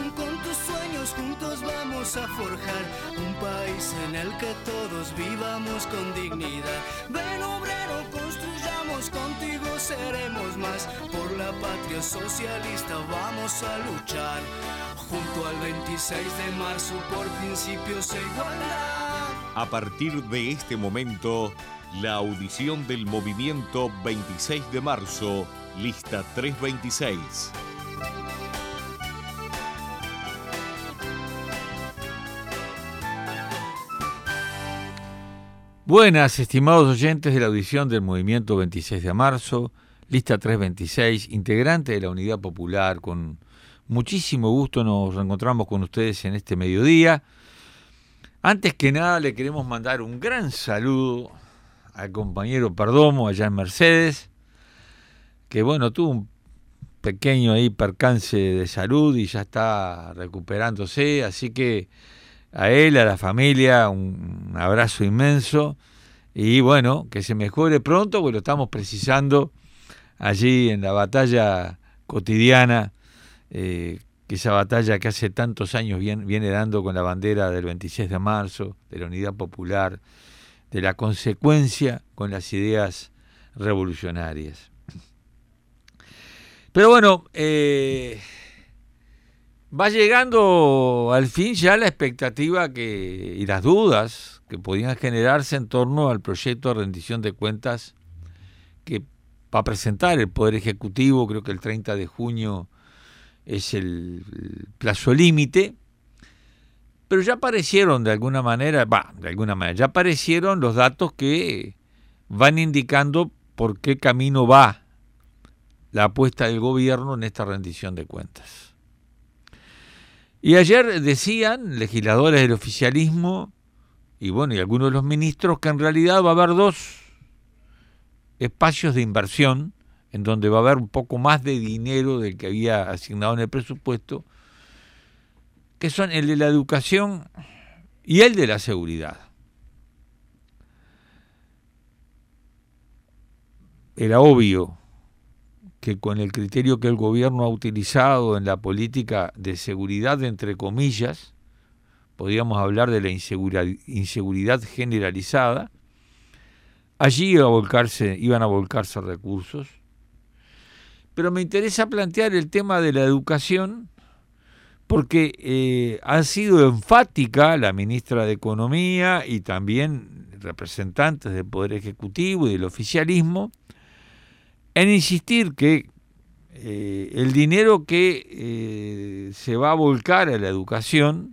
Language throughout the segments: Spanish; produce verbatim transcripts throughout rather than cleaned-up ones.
con tus sueños juntos vamos a forjar un país en el que todos vivamos con dignidad. Ven obrero, construyamos, contigo seremos más. Por la patria socialista vamos a luchar. Junto al veintiséis de marzo por principios e igualdad. A partir de este momento, la audición del movimiento veintiséis de marzo, lista trescientos veintiséis. Buenas, estimados oyentes de la audición del movimiento veintiséis de marzo, lista trescientos veintiséis, integrante de la Unidad Popular. Con muchísimo gusto nos reencontramos con ustedes en este mediodía. Antes que nada le queremos mandar un gran saludo al compañero Perdomo allá en Mercedes, que bueno, tuvo un pequeño ahí percance de salud y ya está recuperándose, así que a él, a la familia, un abrazo inmenso y bueno, que se mejore pronto, porque lo estamos precisando allí en la batalla cotidiana, eh, que esa batalla que hace tantos años viene, viene dando con la bandera del veintiséis de marzo, de la Unidad Popular, de la consecuencia con las ideas revolucionarias. Pero bueno, eh, va llegando al fin ya la expectativa que, y las dudas que podían generarse en torno al proyecto de rendición de cuentas que va a presentar el Poder Ejecutivo. Creo que el treinta de junio es el, el plazo límite, pero ya aparecieron de alguna manera, bah, de alguna manera, ya aparecieron los datos que van indicando por qué camino va la apuesta del gobierno en esta rendición de cuentas. Y ayer decían legisladores del oficialismo y bueno, y algunos de los ministros, que en realidad va a haber dos espacios de inversión en donde va a haber un poco más de dinero del que había asignado en el presupuesto, que son el de la educación y el de la seguridad. Era obvio que con el criterio que el gobierno ha utilizado en la política de seguridad, entre comillas, podríamos hablar de la inseguridad, inseguridad generalizada, allí iba a volcarse, iban a volcarse recursos. Pero me interesa plantear el tema de la educación porque eh, ha sido enfática la ministra de Economía y también representantes del Poder Ejecutivo y del oficialismo en insistir que eh, el dinero que eh, se va a volcar a la educación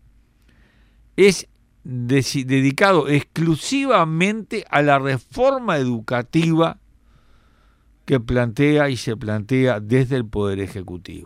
es de, dedicado exclusivamente a la reforma educativa que plantea y se plantea desde el Poder Ejecutivo.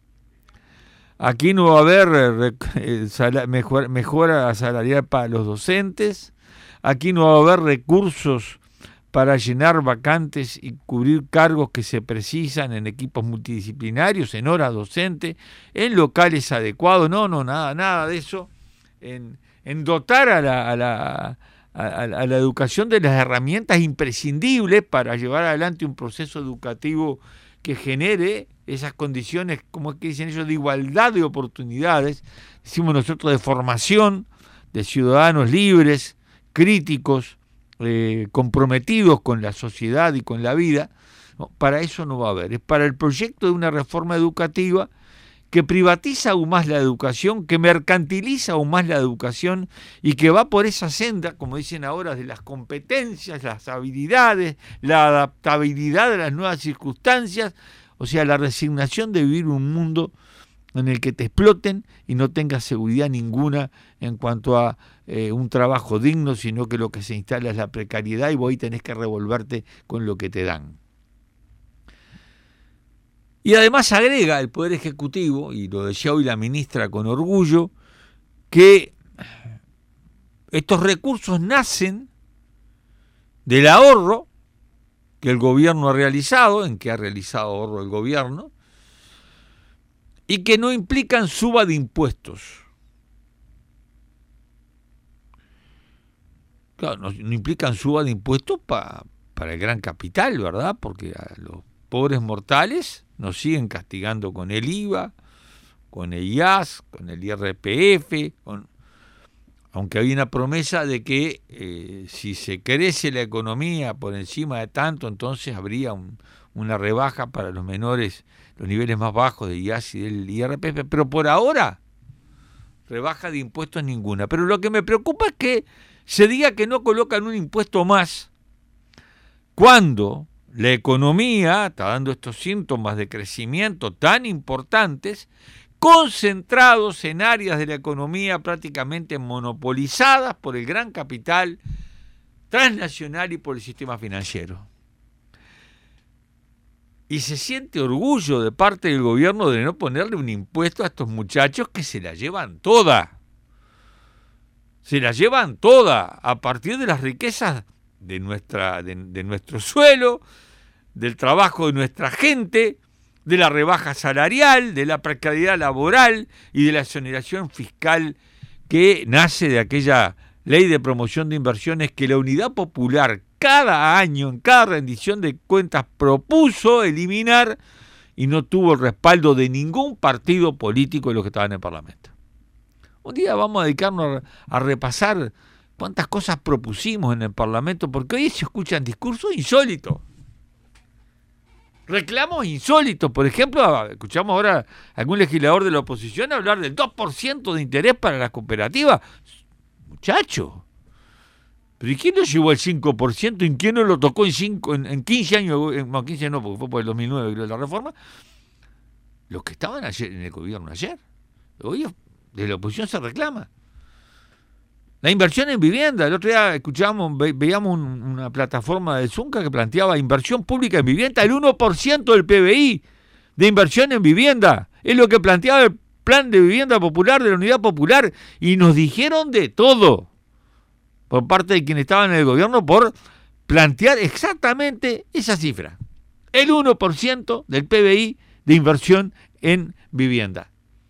Aquí no va a haber eh, sal, mejor, mejora salarial para los docentes, aquí no va a haber recursos para llenar vacantes y cubrir cargos que se precisan en equipos multidisciplinarios, en horas docentes, en locales adecuados, no, no, nada, nada de eso, en, en dotar a la, a la A, a la educación de las herramientas imprescindibles para llevar adelante un proceso educativo que genere esas condiciones, como es que dicen ellos, de igualdad de oportunidades, decimos nosotros, de formación de ciudadanos libres, críticos, eh, comprometidos con la sociedad y con la vida. No, para eso no va a haber. Es para el proyecto de una reforma educativa que privatiza aún más la educación, que mercantiliza aún más la educación y que va por esa senda, como dicen ahora, de las competencias, las habilidades, la adaptabilidad a las nuevas circunstancias, o sea, la resignación de vivir un mundo en el que te exploten y no tengas seguridad ninguna en cuanto a eh, un trabajo digno, sino que lo que se instala es la precariedad y vos tenés que revolverte con lo que te dan. Y además agrega el Poder Ejecutivo, y lo decía hoy la ministra con orgullo, que estos recursos nacen del ahorro que el gobierno ha realizado, en que ha realizado ahorro el gobierno, y que no implican suba de impuestos. Claro, no, no implican suba de impuestos pa, para el gran capital, ¿verdad? Porque a los pobres mortales nos siguen castigando con el I V A, con el I A S, con el I R P F, con, aunque hay una promesa de que eh, si se crece la economía por encima de tanto, entonces habría un, una rebaja para los menores, los niveles más bajos del I A S y del I R P F, pero por ahora rebaja de impuestos ninguna. Pero lo que me preocupa es que se diga que no colocan un impuesto más cuando la economía está dando estos síntomas de crecimiento tan importantes, concentrados en áreas de la economía prácticamente monopolizadas por el gran capital transnacional y por el sistema financiero. Y se siente orgullo de parte del gobierno de no ponerle un impuesto a estos muchachos que se la llevan toda. Se la llevan toda a partir de las riquezas de, nuestra, de, de nuestro suelo, del trabajo de nuestra gente, de la rebaja salarial, de la precariedad laboral y de la exoneración fiscal que nace de aquella ley de promoción de inversiones que la Unidad Popular cada año, en cada rendición de cuentas, propuso eliminar y no tuvo el respaldo de ningún partido político de los que estaban en el Parlamento. Un día vamos a dedicarnos a repasar cuántas cosas propusimos en el Parlamento, porque hoy se escuchan discursos insólitos. Reclamos insólitos. Por ejemplo, escuchamos ahora a algún legislador de la oposición hablar del dos por ciento de interés para las cooperativas. Muchacho, ¿pero y quién lo llevó al cinco por ciento? ¿Y quién no lo tocó en, cinco, en, en quince años? En, no, quince no, porque fue por el dos mil nueve, creo, la reforma. Los que estaban ayer en el gobierno ayer. Hoy de la oposición se reclama. La inversión en vivienda. El otro día escuchábamos, ve, veíamos un, una plataforma de Zunca que planteaba inversión pública en vivienda, el uno por ciento del P B I de inversión en vivienda. Es lo que planteaba el plan de vivienda popular de la Unidad Popular. Y nos dijeron de todo por parte de quienes estaban en el gobierno por plantear exactamente esa cifra. El uno por ciento del P B I de inversión en vivienda.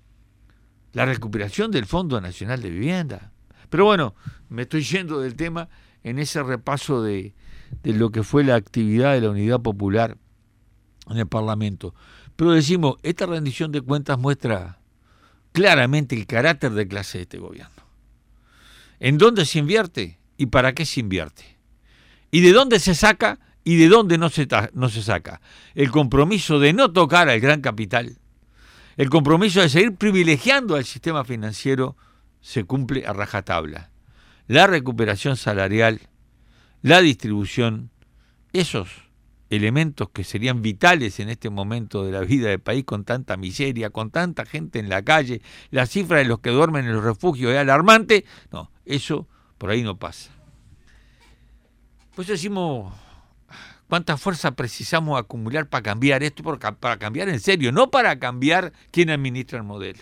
La recuperación del Fondo Nacional de Vivienda. Pero bueno, me estoy yendo del tema en ese repaso de, de lo que fue la actividad de la Unidad Popular en el Parlamento. Pero decimos, esta rendición de cuentas muestra claramente el carácter de clase de este gobierno. ¿En dónde se invierte y para qué se invierte? ¿Y de dónde se saca y de dónde no se, no se saca? El compromiso de no tocar al gran capital, el compromiso de seguir privilegiando al sistema financiero se cumple a rajatabla. La recuperación salarial, la distribución, esos elementos que serían vitales en este momento de la vida del país con tanta miseria, con tanta gente en la calle, la cifra de los que duermen en los refugios es alarmante. No, eso por ahí no pasa. Pues decimos, ¿cuánta fuerza precisamos acumular para cambiar esto? Para cambiar en serio, no para cambiar quién administra el modelo.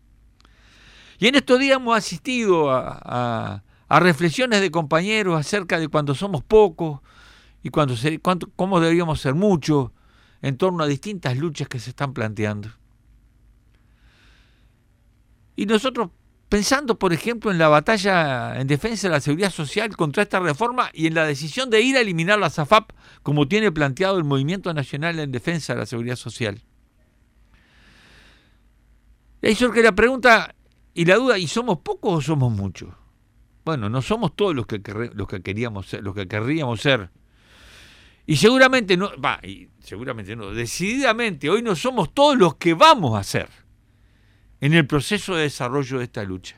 Y en estos días hemos asistido a, a, a reflexiones de compañeros acerca de cuando somos pocos y cuando se, cuánto, cómo deberíamos ser muchos en torno a distintas luchas que se están planteando. Y nosotros pensando, por ejemplo, en la batalla en defensa de la seguridad social contra esta reforma y en la decisión de ir a eliminar la SAFAP, como tiene planteado el Movimiento Nacional en Defensa de la Seguridad Social. Y ahí surge la pregunta y la duda, ¿y somos pocos o somos muchos? Bueno, no somos todos los que, los que queríamos ser, los que querríamos ser. Y seguramente no, va, y seguramente no, decididamente hoy no somos todos los que vamos a ser en el proceso de desarrollo de esta lucha.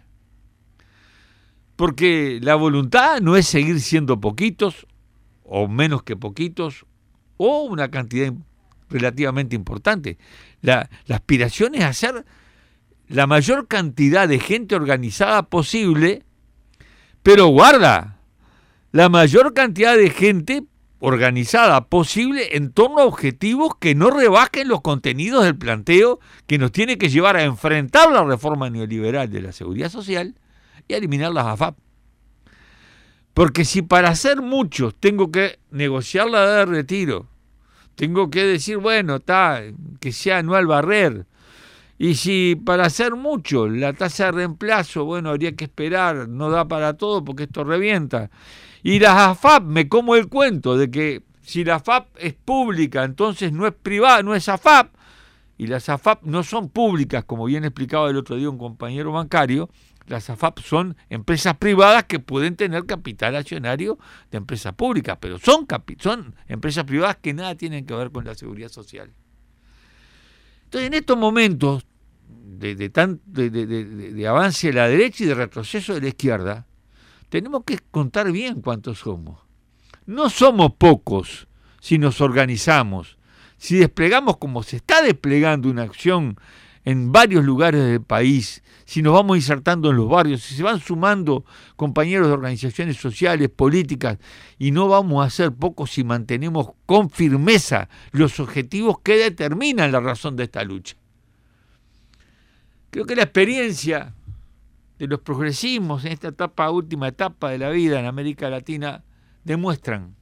Porque la voluntad no es seguir siendo poquitos, o menos que poquitos, o una cantidad relativamente importante. La, la aspiración es hacer la mayor cantidad de gente organizada posible, pero guarda, la mayor cantidad de gente organizada posible en torno a objetivos que no rebajen los contenidos del planteo que nos tiene que llevar a enfrentar la reforma neoliberal de la seguridad social y a eliminar las AFAP. Porque si para hacer muchos tengo que negociar la edad de retiro, tengo que decir, bueno, está, que sea anual barrer, y si para hacer mucho la tasa de reemplazo, bueno, habría que esperar, no da para todo porque esto revienta. Y las AFAP, me como el cuento de que si la AFAP es pública, entonces no es privada, no es AFAP, y las A F A P no son públicas, como bien explicaba el otro día un compañero bancario. Las A F A P son empresas privadas que pueden tener capital accionario de empresas públicas, pero son, capi- son empresas privadas que nada tienen que ver con la seguridad social. Entonces, en estos momentos de, de, tan, de, de, de, de avance de la derecha y de retroceso de la izquierda, tenemos que contar bien cuántos somos. No somos pocos si nos organizamos, si desplegamos como se está desplegando una acción en varios lugares del país, si nos vamos insertando en los barrios, si se van sumando compañeros de organizaciones sociales, políticas, y no vamos a ser pocos si mantenemos con firmeza los objetivos que determinan la razón de esta lucha. Creo que la experiencia de los progresismos en esta etapa, última etapa de la vida en América Latina, demuestran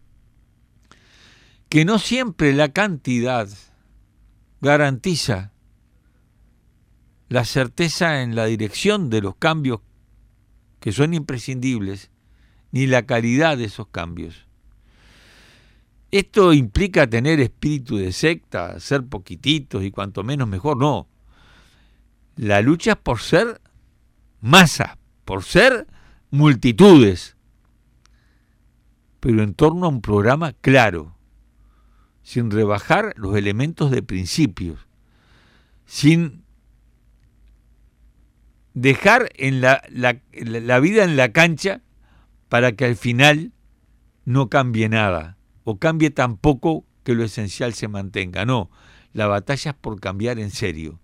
que no siempre la cantidad garantiza la certeza en la dirección de los cambios que son imprescindibles, ni la calidad de esos cambios. Esto implica tener espíritu de secta, ser poquititos y cuanto menos mejor, no. La lucha es por ser masa, por ser multitudes, pero en torno a un programa claro, sin rebajar los elementos de principios, sin dejar en la, la, la vida en la cancha para que al final no cambie nada, o cambie tan poco que lo esencial se mantenga. No, la batalla es por cambiar en serio.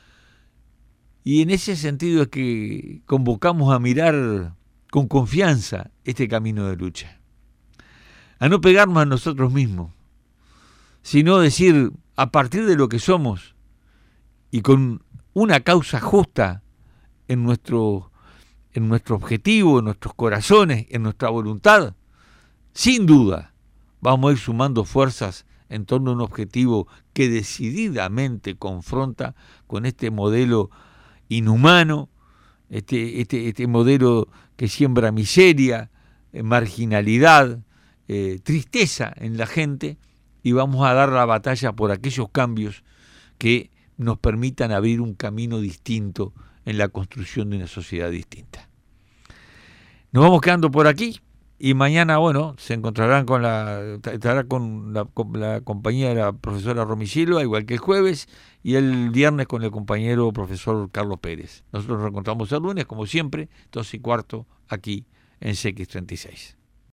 Y en ese sentido es que convocamos a mirar con confianza este camino de lucha. A no pegarnos a nosotros mismos, sino decir, a partir de lo que somos y con una causa justa en nuestro, en nuestro objetivo, en nuestros corazones, en nuestra voluntad, sin duda vamos a ir sumando fuerzas en torno a un objetivo que decididamente confronta con este modelo inhumano, este, este, este modelo que siembra miseria, eh, marginalidad, eh, tristeza en la gente, y vamos a dar la batalla por aquellos cambios que nos permitan abrir un camino distinto en la construcción de una sociedad distinta. Nos vamos quedando por aquí y mañana, bueno, se encontrarán con la, estará con la, con la compañía de la profesora Romy Silva, igual que el jueves, y el viernes con el compañero profesor Carlos Pérez. Nosotros nos encontramos el lunes, como siempre, dos y cuarto, aquí en C X treinta y seis.